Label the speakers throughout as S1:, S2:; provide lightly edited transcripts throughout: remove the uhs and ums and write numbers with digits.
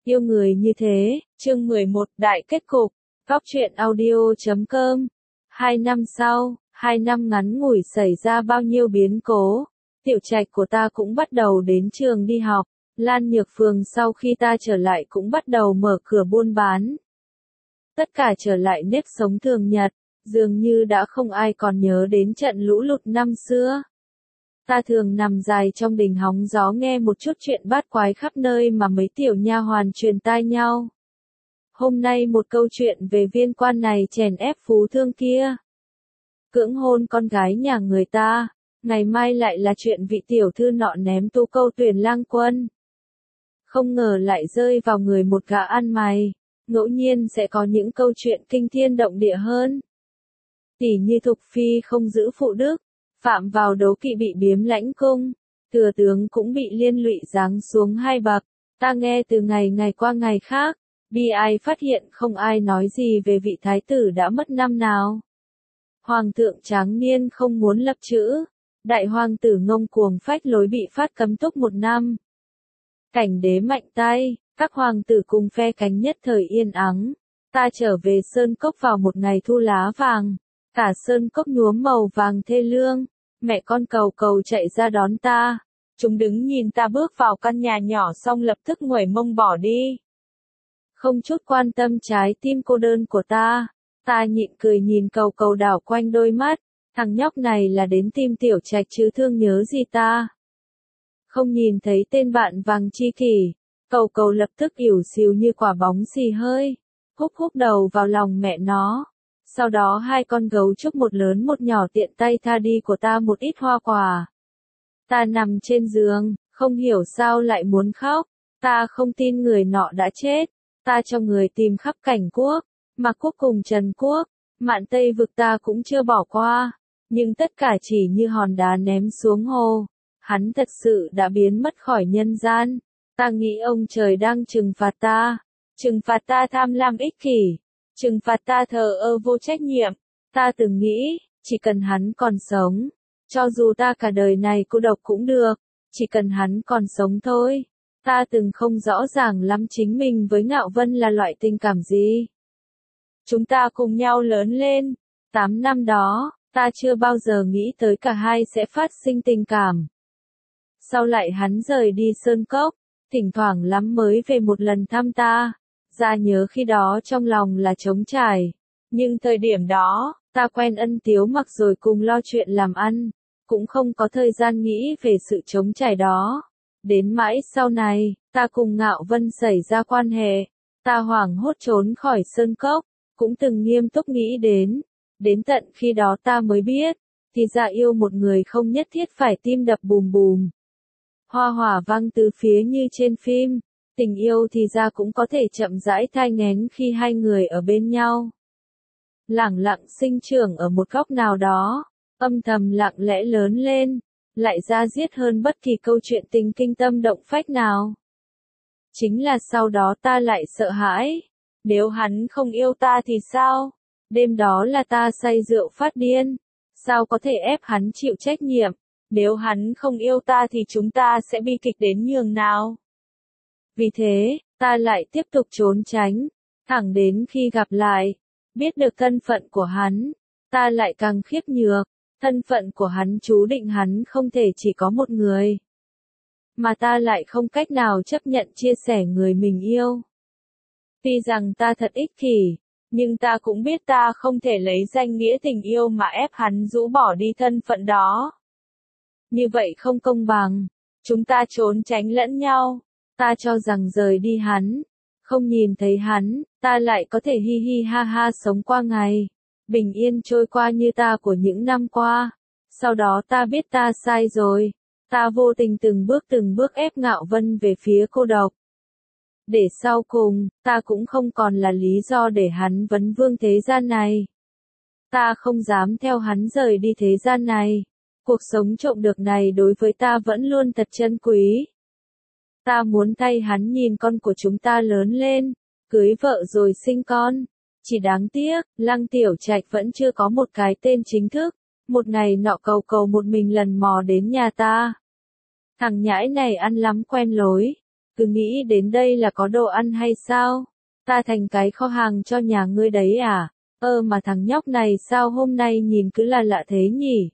S1: Yêu người như thế, chương 11, đại kết cục, góc truyện audio.com. 2 năm sau, 2 năm ngắn ngủi xảy ra bao nhiêu biến cố. Tiểu Trạch của ta cũng bắt đầu đến trường đi học. Lan Nhược Phường sau khi ta trở lại cũng bắt đầu mở cửa buôn bán. Tất cả trở lại nếp sống thường nhật, dường như đã không ai còn nhớ đến trận lũ lụt năm xưa. Ta thường nằm dài trong đình hóng gió nghe một chút chuyện bát quái khắp nơi mà mấy tiểu nha hoàn truyền tai nhau. Hôm nay một câu chuyện về viên quan này chèn ép phú thương kia, cưỡng hôn con gái nhà người ta, ngày mai lại là chuyện vị tiểu thư nọ ném tú câu tuyển lang quân. Không ngờ lại rơi vào người một gã ăn mày, ngẫu nhiên sẽ có những câu chuyện kinh thiên động địa hơn. Tỉ như Thục Phi không giữ phụ đức, phạm vào đấu kỵ bị biếm lãnh cung, thừa tướng cũng bị liên lụy giáng xuống 2 bậc. Ta nghe từ ngày qua ngày khác, bi ai phát hiện không ai nói gì về vị thái tử đã mất năm nào. Hoàng thượng tráng niên không muốn lập chữ, đại hoàng tử ngông cuồng phách lối bị phát cấm túc 1 năm. Cảnh đế mạnh tay, các hoàng tử cùng phe cánh nhất thời yên ắng. Ta trở về Sơn Cốc vào một ngày thu lá vàng, cả Sơn Cốc nhuốm màu vàng thê lương. Mẹ con Cầu Cầu chạy ra đón ta, chúng đứng nhìn ta bước vào căn nhà nhỏ xong lập tức nguẩy mông bỏ đi. Không chút quan tâm trái tim cô đơn của ta nhịn cười nhìn Cầu Cầu đảo quanh đôi mắt, thằng nhóc này là đến tìm Tiểu Trạch chứ thương nhớ gì ta. Không nhìn thấy tên bạn vàng chi kỷ, Cầu Cầu lập tức ỉu xìu như quả bóng xì hơi, húc đầu vào lòng mẹ nó. Sau đó 2 con gấu trúc một lớn một nhỏ tiện tay tha đi của ta một ít hoa quả. Ta nằm trên giường, không hiểu sao lại muốn khóc. Ta không tin người nọ đã chết. Ta cho người tìm khắp Cảnh Quốc, Mạc Quốc cùng Trần Quốc, Mạn Tây vực ta cũng chưa bỏ qua. Nhưng tất cả chỉ như hòn đá ném xuống hồ. Hắn thật sự đã biến mất khỏi nhân gian. Ta nghĩ ông trời đang trừng phạt ta tham lam ích kỷ. Trừng phạt ta thờ ơ vô trách nhiệm. Ta từng nghĩ, chỉ cần hắn còn sống, cho dù ta cả đời này cô độc cũng được, chỉ cần hắn còn sống thôi. Ta từng không rõ ràng lắm chính mình với Ngạo Vân là loại tình cảm gì. Chúng ta cùng nhau lớn lên, 8 năm đó, ta chưa bao giờ nghĩ tới cả hai sẽ phát sinh tình cảm. Sau lại hắn rời đi Sơn Cốc, thỉnh thoảng lắm mới về một lần thăm ta. Ra nhớ khi đó trong lòng là trống trải, nhưng thời điểm đó, ta quen Ân Tiếu Mặc rồi cùng lo chuyện làm ăn, cũng không có thời gian nghĩ về sự trống trải đó. Đến mãi sau này, ta cùng Ngạo Vân xảy ra quan hệ, ta hoảng hốt trốn khỏi Sơn Cốc, cũng từng nghiêm túc nghĩ đến tận khi đó ta mới biết, thì ra yêu một người không nhất thiết phải tim đập bùm bùm, hoa hỏa vang từ phía như trên phim. Tình yêu thì ra cũng có thể chậm rãi thai nghén khi 2 người ở bên nhau. Lẳng lặng sinh trưởng ở một góc nào đó, âm thầm lặng lẽ lớn lên, lại ra diết hơn bất kỳ câu chuyện tình kinh tâm động phách nào. Chính là sau đó ta lại sợ hãi, nếu hắn không yêu ta thì sao? Đêm đó là ta say rượu phát điên, sao có thể ép hắn chịu trách nhiệm? Nếu hắn không yêu ta thì chúng ta sẽ bi kịch đến nhường nào? Vì thế, ta lại tiếp tục trốn tránh, thẳng đến khi gặp lại, biết được thân phận của hắn, ta lại càng khiếp nhược, thân phận của hắn chú định hắn không thể chỉ có một người. Mà ta lại không cách nào chấp nhận chia sẻ người mình yêu. Tuy rằng ta thật ích kỷ, nhưng ta cũng biết ta không thể lấy danh nghĩa tình yêu mà ép hắn rũ bỏ đi thân phận đó. Như vậy không công bằng, chúng ta trốn tránh lẫn nhau. Ta cho rằng rời đi hắn, không nhìn thấy hắn, ta lại có thể hi hi ha ha sống qua ngày, bình yên trôi qua như ta của những năm qua. Sau đó ta biết ta sai rồi, ta vô tình từng bước ép Ngạo Vân về phía cô độc. Để sau cùng, ta cũng không còn là lý do để hắn vấn vương thế gian này. Ta không dám theo hắn rời đi thế gian này. Cuộc sống trộm được này đối với ta vẫn luôn thật chân quý. Ta muốn thay hắn nhìn con của chúng ta lớn lên, cưới vợ rồi sinh con. Chỉ đáng tiếc, Lăng Tiểu Trạch vẫn chưa có một cái tên chính thức. Một ngày nọ Cầu Cầu một mình lần mò đến nhà ta. Thằng nhãi này ăn lắm quen lối. cứ nghĩ đến đây là có đồ ăn hay sao? Ta thành cái kho hàng cho nhà ngươi đấy à? Mà thằng nhóc này sao hôm nay nhìn cứ là lạ thế nhỉ?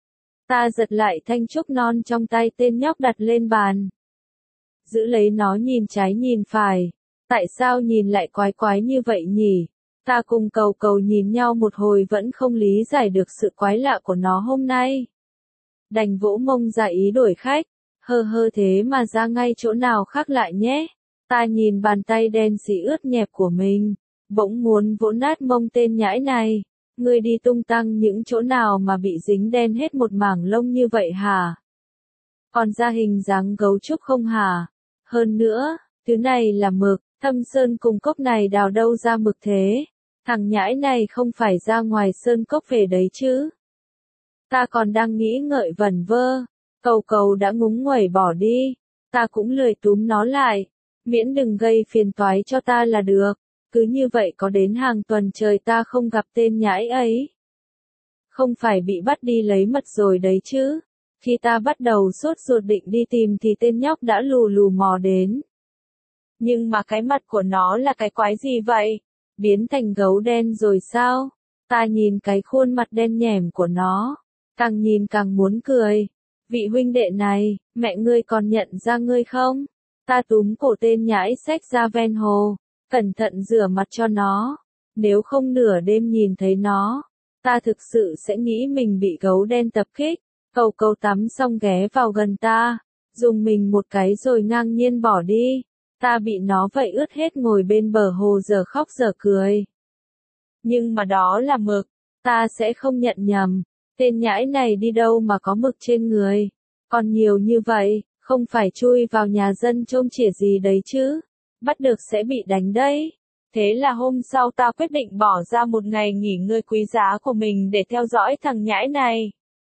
S1: Ta giật lại thanh trúc non trong tay tên nhóc đặt lên bàn. Giữ lấy nó nhìn trái nhìn phải. Tại sao nhìn lại quái quái như vậy nhỉ? Ta cùng cầu cầu nhìn nhau một hồi vẫn không lý giải được sự quái lạ của nó hôm nay. Đành vỗ mông ra ý đổi khách. Hơ thế mà ra ngay chỗ nào khác lại nhé. Ta nhìn bàn tay đen xì ướt nhẹp của mình. Bỗng muốn vỗ nát mông tên nhãi này. Ngươi đi tung tăng những chỗ nào mà bị dính đen hết một mảng lông như vậy hả? Còn ra hình dáng gấu trúc không hả? Hơn nữa, thứ này là mực, Thâm Sơn cùng cốc này đào đâu ra mực thế? Thằng nhãi này không phải ra ngoài sơn cốc về đấy chứ? Ta còn đang nghĩ ngợi vẩn vơ, cầu cầu đã ngúng nguẩy bỏ đi, ta cũng lười túm nó lại, miễn đừng gây phiền toái cho ta là được, cứ như vậy có đến hàng tuần trời ta không gặp tên nhãi ấy. Không phải bị bắt đi lấy mật rồi đấy chứ? Khi ta bắt đầu sốt ruột định đi tìm thì tên nhóc đã lù lù mò đến. Nhưng mà cái mặt của nó là cái quái gì vậy? Biến thành gấu đen rồi sao? Ta nhìn cái khuôn mặt đen nhẻm của nó, càng nhìn càng muốn cười. Vị huynh đệ này, mẹ ngươi còn nhận ra ngươi không? Ta túm cổ tên nhãi xách ra ven hồ, cẩn thận rửa mặt cho nó. Nếu không nửa đêm nhìn thấy nó, ta thực sự sẽ nghĩ mình bị gấu đen tập kích. Cầu cầu tắm xong ghé vào gần ta, dùng mình một cái rồi ngang nhiên bỏ đi. Ta bị nó vậy ướt hết ngồi bên bờ hồ giờ khóc giờ cười. Nhưng mà đó là mực, ta sẽ không nhận nhầm. Tên nhãi này đi đâu mà có mực trên người. Còn nhiều như vậy, không phải chui vào nhà dân trông chỉa gì đấy chứ. Bắt được sẽ bị đánh đấy. Thế là hôm sau ta quyết định bỏ ra một ngày nghỉ ngơi quý giá của mình để theo dõi thằng nhãi này.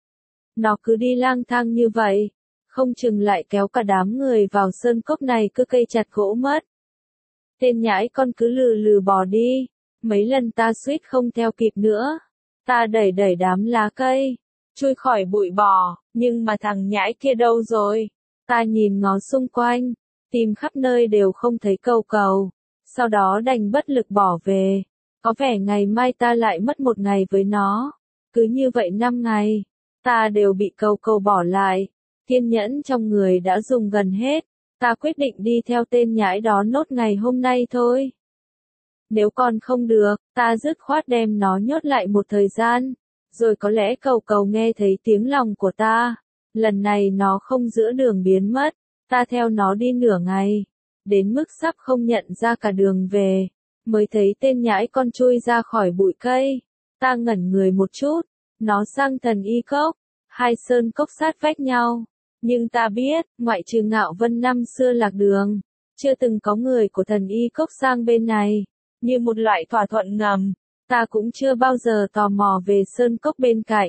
S1: Nó cứ đi lang thang như vậy, không chừng lại kéo cả đám người vào sơn cốc này cứ cây chặt gỗ mất. Tên nhãi con cứ lừ lừ bò đi, mấy lần ta suýt không theo kịp nữa. Ta đẩy đẩy đám lá cây, chui khỏi bụi bò, nhưng mà thằng nhãi kia đâu rồi? Ta nhìn ngó xung quanh, tìm khắp nơi đều không thấy cầu cầu, sau đó đành bất lực bỏ về. Có vẻ ngày mai ta lại mất một ngày với nó. Cứ như vậy 5 ngày, ta đều bị cầu cầu bỏ lại. Kiên nhẫn trong người đã dùng gần hết, ta quyết định đi theo tên nhãi đó nốt ngày hôm nay thôi. Nếu còn không được, ta dứt khoát đem nó nhốt lại một thời gian, rồi có lẽ cầu cầu nghe thấy tiếng lòng của ta. Lần này nó không giữa đường biến mất, ta theo nó đi nửa ngày, đến mức sắp không nhận ra cả đường về, mới thấy tên nhãi con chui ra khỏi bụi cây. Ta ngẩn người một chút, nó sang Thần Y Cốc, hai sơn cốc sát vách nhau. Nhưng ta biết, ngoại trừ Ngạo Vân năm xưa lạc đường, chưa từng có người của Thần Y Cốc sang bên này, như một loại thỏa thuận ngầm. Ta cũng chưa bao giờ tò mò về sơn cốc bên cạnh.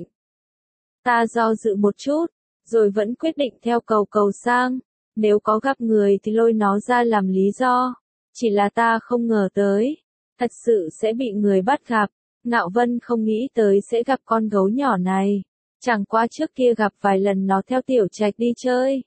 S1: Ta do dự một chút, rồi vẫn quyết định theo cầu cầu sang. Nếu có gặp người thì lôi nó ra làm lý do. Chỉ là ta không ngờ tới, thật sự sẽ bị người bắt gặp. Ngạo Vân không nghĩ tới sẽ gặp con gấu nhỏ này. Chẳng qua trước kia gặp vài lần nó theo Tiểu Trạch đi chơi.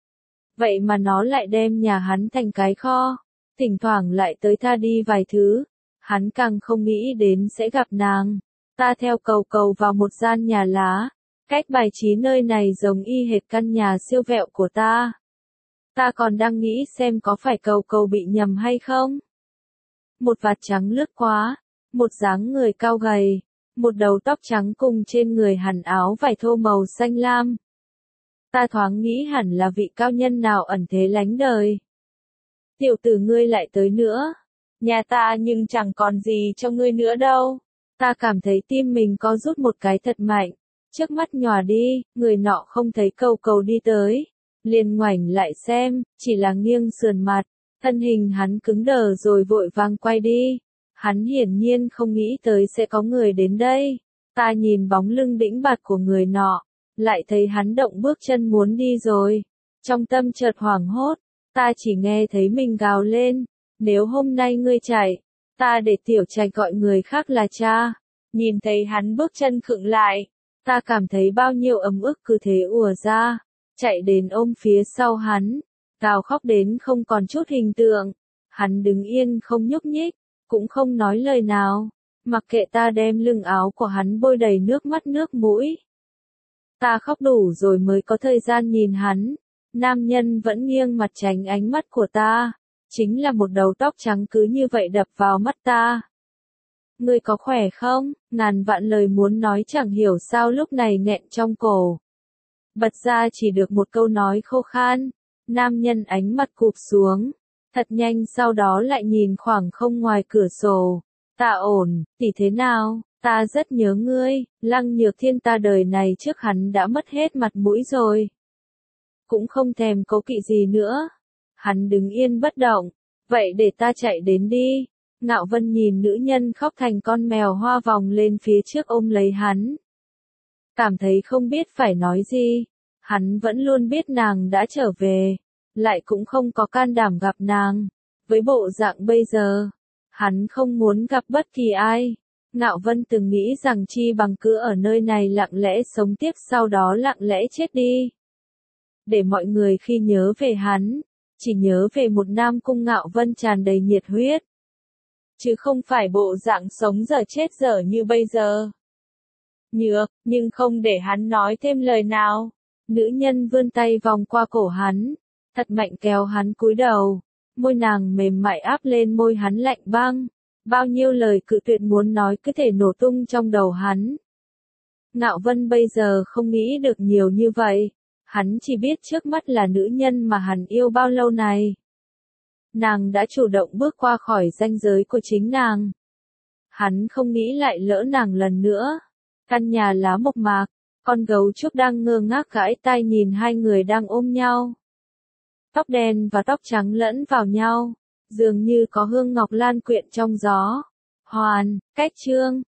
S1: Vậy mà nó lại đem nhà hắn thành cái kho. Thỉnh thoảng lại tới tha đi vài thứ. Hắn càng không nghĩ đến sẽ gặp nàng. Ta theo cầu cầu vào một gian nhà lá. Cách bài trí nơi này giống y hệt căn nhà siêu vẹo của ta. Ta còn đang nghĩ xem có phải cầu cầu bị nhầm hay không. Một vạt trắng lướt qua, một dáng người cao gầy, một đầu tóc trắng cùng trên người hẳn áo vải thô màu xanh lam. Ta thoáng nghĩ hẳn là vị cao nhân nào ẩn thế lánh đời. Tiểu tử ngươi lại tới nữa. Nhà ta nhưng chẳng còn gì cho ngươi nữa đâu. Ta cảm thấy tim mình có rút một cái thật mạnh. Trước mắt nhòa đi, người nọ không thấy cầu cầu đi tới. Liền ngoảnh lại xem, chỉ là nghiêng sườn mặt. Thân hình hắn cứng đờ rồi vội vàng quay đi. Hắn hiển nhiên không nghĩ tới sẽ có người đến đây. Ta nhìn bóng lưng đĩnh bạt của người nọ, lại thấy hắn động bước chân muốn đi rồi. Trong tâm chợt hoảng hốt, ta chỉ nghe thấy mình gào lên. Nếu hôm nay ngươi chạy, ta để Tiểu Trạch gọi người khác là cha. Nhìn thấy hắn bước chân khựng lại, ta cảm thấy bao nhiêu ấm ức cứ thế ùa ra, chạy đến ôm phía sau hắn. Gào khóc đến không còn chút hình tượng. Hắn đứng yên không nhúc nhích, cũng không nói lời nào, mặc kệ ta đem lưng áo của hắn bôi đầy nước mắt nước mũi. Ta khóc đủ rồi mới có thời gian nhìn hắn. Nam nhân vẫn nghiêng mặt tránh ánh mắt của ta, chính là một đầu tóc trắng cứ như vậy đập vào mắt ta. Ngươi có khỏe không? Ngàn vạn lời muốn nói chẳng hiểu sao lúc này nghẹn trong cổ. Bật ra chỉ được một câu nói khô khan. Nam nhân ánh mặt cụp xuống, thật nhanh sau đó lại nhìn khoảng không ngoài cửa sổ. Ta ổn, tỷ thế nào? Ta rất nhớ ngươi. Lăng Nhược Thiên ta đời này trước hắn đã mất hết mặt mũi rồi. Cũng không thèm cố kỵ gì nữa. Hắn đứng yên bất động. Vậy để ta chạy đến đi. Ngạo Vân nhìn nữ nhân khóc thành con mèo hoa vòng lên phía trước ôm lấy hắn. Cảm thấy không biết phải nói gì. Hắn vẫn luôn biết nàng đã trở về, lại cũng không có can đảm gặp nàng. Với bộ dạng bây giờ, hắn không muốn gặp bất kỳ ai. Ngạo Vân từng nghĩ rằng chi bằng cứ ở nơi này lặng lẽ sống tiếp sau đó lặng lẽ chết đi. Để mọi người khi nhớ về hắn, chỉ nhớ về một Nam Cung Ngạo Vân tràn đầy nhiệt huyết. Chứ không phải bộ dạng sống dở chết dở như bây giờ. Nhược, nhưng không để hắn nói thêm lời nào. Nữ nhân vươn tay vòng qua cổ hắn, thật mạnh kéo hắn cúi đầu, môi nàng mềm mại áp lên môi hắn lạnh băng, bao nhiêu lời cự tuyệt muốn nói cứ thể nổ tung trong đầu hắn. Ngạo Vân bây giờ không nghĩ được nhiều như vậy, hắn chỉ biết trước mắt là nữ nhân mà hắn yêu bao lâu này. Nàng đã chủ động bước qua khỏi ranh giới của chính nàng. Hắn không nghĩ lại lỡ nàng lần nữa. Căn nhà lá mộc mạc. Con gấu trúc đang ngơ ngác gãi tai nhìn hai người đang ôm nhau. Tóc đen và tóc trắng lẫn vào nhau, dường như có hương ngọc lan quyện trong gió. Hoàn, cách chương.